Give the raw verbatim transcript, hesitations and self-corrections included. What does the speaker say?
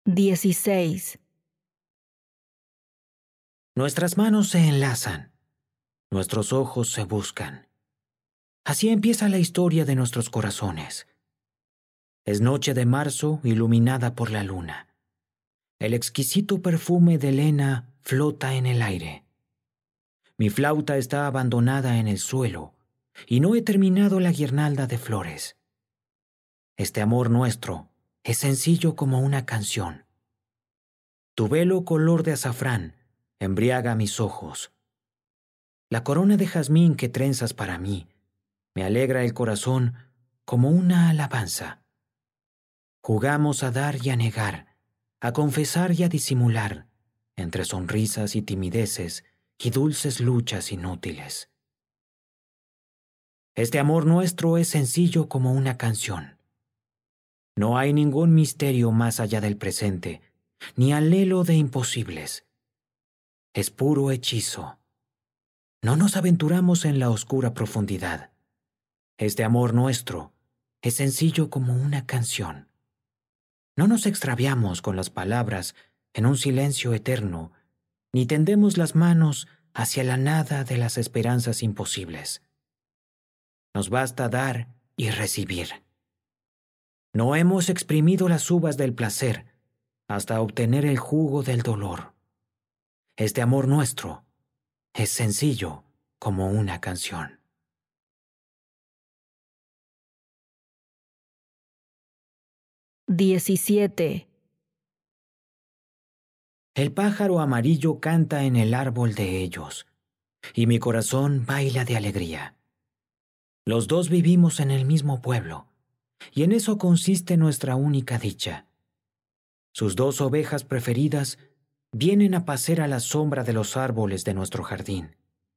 dieciséis. Nuestras manos se enlazan, nuestros ojos se buscan. Así empieza la historia de nuestros corazones. Es noche de marzo iluminada por la luna. El exquisito perfume de Elena flota en el aire. Mi flauta está abandonada en el suelo y no he terminado la guirnalda de flores. Este amor nuestro es sencillo como una canción. Tu velo color de azafrán embriaga mis ojos. La corona de jazmín que trenzas para mí me alegra el corazón como una alabanza. Jugamos a dar y a negar, a confesar y a disimular, entre sonrisas y timideces y dulces luchas inútiles. Este amor nuestro es sencillo como una canción. No hay ningún misterio más allá del presente, ni anhelo de imposibles. Es puro hechizo. No nos aventuramos en la oscura profundidad. Este amor nuestro es sencillo como una canción. No nos extraviamos con las palabras en un silencio eterno, ni tendemos las manos hacia la nada de las esperanzas imposibles. Nos basta dar y recibir. No hemos exprimido las uvas del placer hasta obtener el jugo del dolor. Este amor nuestro es sencillo como una canción. diecisiete. El pájaro amarillo canta en el árbol de ellos, y mi corazón baila de alegría. Los dos vivimos en el mismo pueblo, y en eso consiste nuestra única dicha. Sus dos ovejas preferidas vienen a pacer a la sombra de los árboles de nuestro jardín.